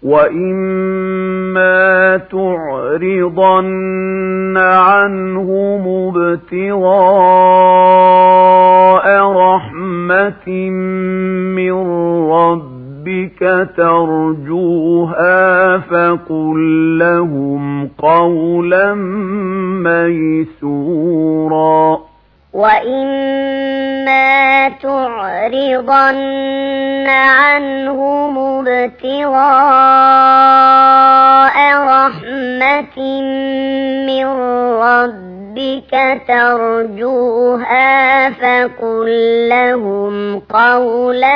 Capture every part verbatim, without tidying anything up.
وَإِمَّا تُعْرِضَنَّ عَنْهُمُ ابْتِغَاءَ رَحْمَةٍ مِّن رَّبِّكَ تَرْجُوهَا فَقُل لَّهُمْ قَوْلًا مَّيْسُورًا وَإِمَّا تُعْرِضَنَّ عَنْهُمُ ابْتِغَاءَ رَحْمَةٍ مِّن رَّبِّكَ تَرْجُوهَا فَقُل لَّهُمْ قَوْلًا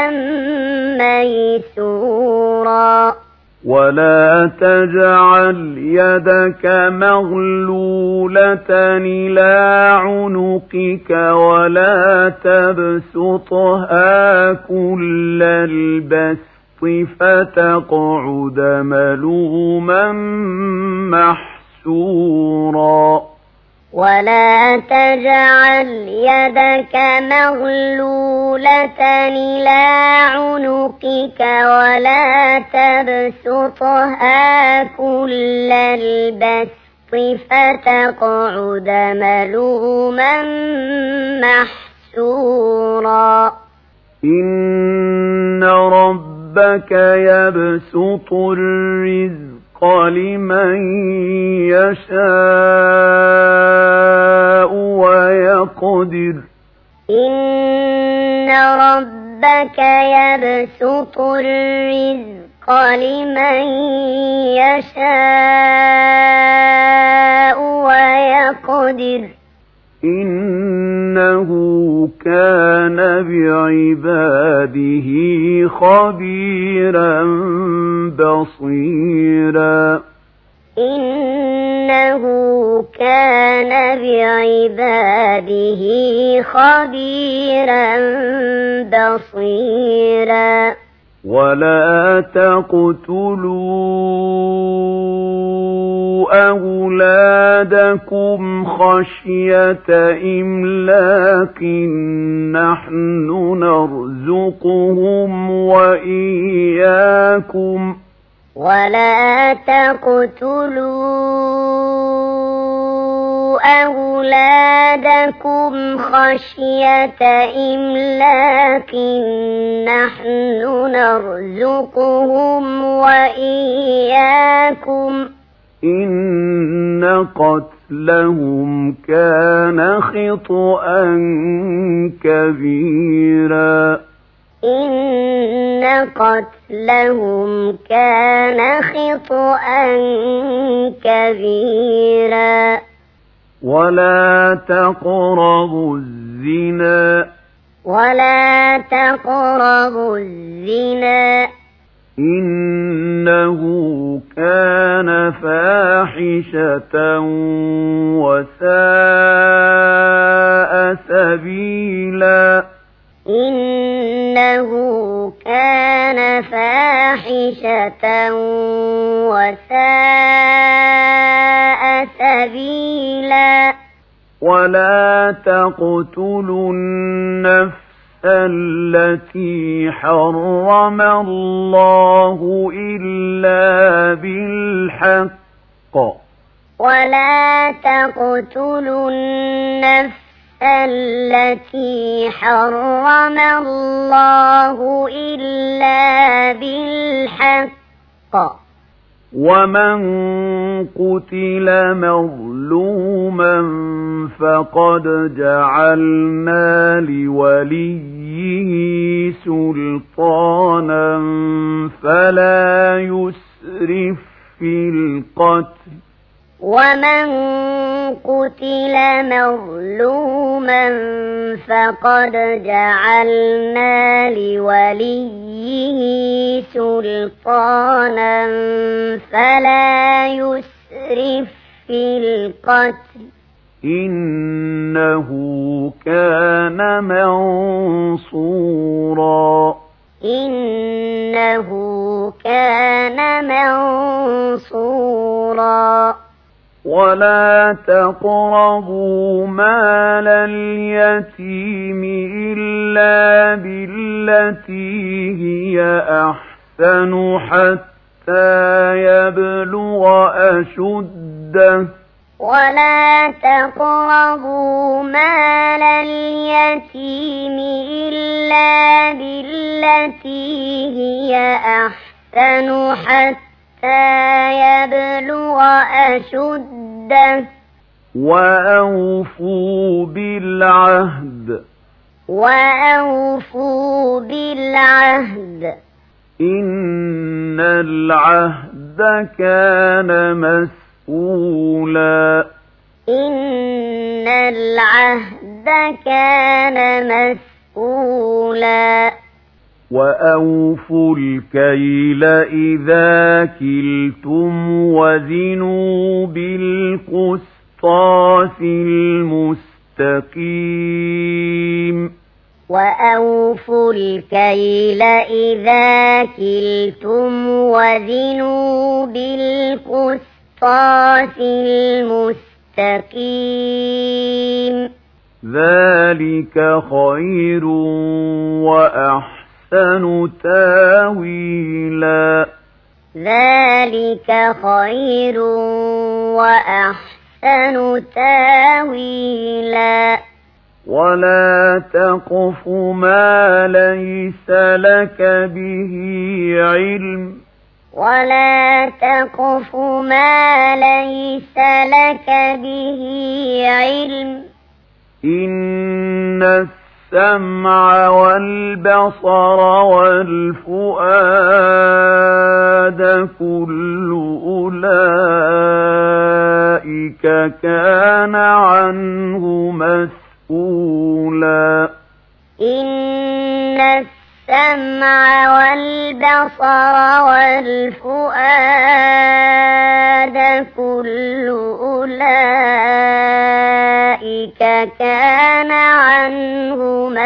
مَّيْسُورًا وَلَا تَجْعَلْ يَدَكَ مَغْلُولَةً إِلَىٰ عُنُقِكَ وَلَا تَبْسُطْهَا كُلَّ الْبَسْطِ فَتَقْعُدَ مَلُومًا مَّحْسُورًا وَلَا تَجْعَلْ يَدَكَ مَغْلُولَةً إِلَىٰ عُنُقِكَ وَلَا تَبْسُطْهَا كُلَّ الْبَسْطِ فَتَقْعُدَ مَلُومًا مَّحْسُورًا إِنَّ رَبَّكَ يَبْسُطُ الرِّزْقَ لِمَن يَشَاءُ وَيَقْدِرُ إِنَّ رَبَّكَ يَبْسُطُ الرِّزْقَ لِمَن يَشَاءُ وَيَقْدِرُ إِنَّهُ كَانَ بِعِبَادِهِ خَبِيرًا بَصِيرًا إِنَّهُ كَانَ بِعِبَادِهِ خَبِيرًا بَصِيرًا وَلَا تَقْتُلُوا أَوْلَادَكُمْ خَشْيَةَ إِمْلَاقٍ نَّحْنُ نَرْزُقُهُمْ وَإِيَّاكُمْ وَلَا تَقْتُلُوا أَوْلَادَكُمْ خَشْيَةَ إِمْلَاقٍ نَّحْنُ نَرْزُقُهُمْ وَإِيَّاكُمْ إِنَّ قَتْلَهُمْ كَانَ خِطْئًا كَبِيرًا إِنَّ قَتْلَهُمْ كَانَ خِطْئًا كَبِيرًا وَلَا تَقْرَبُوا الزِّنَا وَلَا تَقْرَبُوا الزِّنَا إِنَّهُ كَانَ فَاحِشَةً وَسَاءَ سَبِيلًا إِنَّهُ كَانَ فَاحِشَةً وَسَاءَ سَبِيلًا وَلَا تَقْتُلُوا النَّفْسَ الَّتِي حَرَّمَ اللَّهُ إِلَّا بِالْحَقِّ وَلَا تَقْتُلُوا النَّفْسَ الَّتِي حَرَّمَ اللَّهُ إِلَّا بِالْحَقِّ وَمَن قُتِلَ مَظْلُومًا فَقَدْ جَعَلْنَا لِوَلِيِّهِ سُلْطَانًا فَلَا يُسْرِف فِّي الْقَتْلِ وَمَن قُتِلَ مَظْلُومًا فَقَدْ جَعَلْنَا لِوَلِيِّهِ سُلْطَانًا فَلَا يُسْرِف فِّي الْقَتْلِ إِنَّهُ كَانَ مَنصُورًا إِنَّهُ كَانَ مَنصُورًا وَلَا تَقْرَبُوا مَالَ الْيَتِيمِ إِلَّا بِالَّتِي هِيَ أَحْسَنُ حَتَّى حتى يبلغ أشده ولا تقربوا مال اليتيم إلا بالتي هي أحسن حتى يبلغ أشده وأوفوا بالعهد وأوفوا بالعهد إن العهد كان مسؤولا إن العهد كان مسؤولا وأوفوا الكيل إذا كلتم وزنوا بالقسطاس المستقيم وأوفوا الكيل إذا كلتم وزنوا بالقسطاس المستقيم ذلك خير وأحسن تاويلا ذلك خير وأحسن تاويلا ولا تقف ما ليس لك به علم ولا تقف ما ليس لك به علم إن السمع والبصر والفؤاد كل أولئك كان عنه مسؤولا إن السمع والبصر والفؤاد كل أولئك كان عنه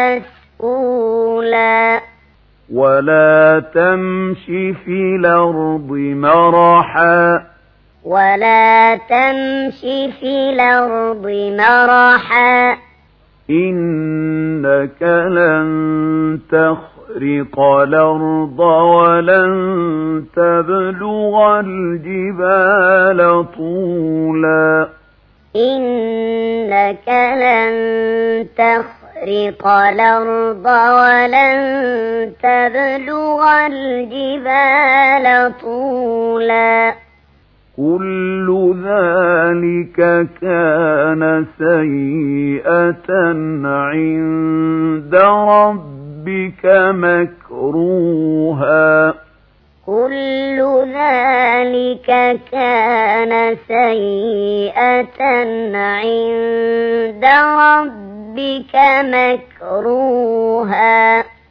مسؤولا ولا تمش في الأرض مرحا ولا تمش في الأرض مرحا إنك لن تخرق الأرض ولن تبلغ الجبال طولا إنك لن تخرق الأرض ولن تبلغ الجبال طولا كل ذلك كان سيئة عند ربك مكروها كل ذلك كان سيئة عند ربك مكروها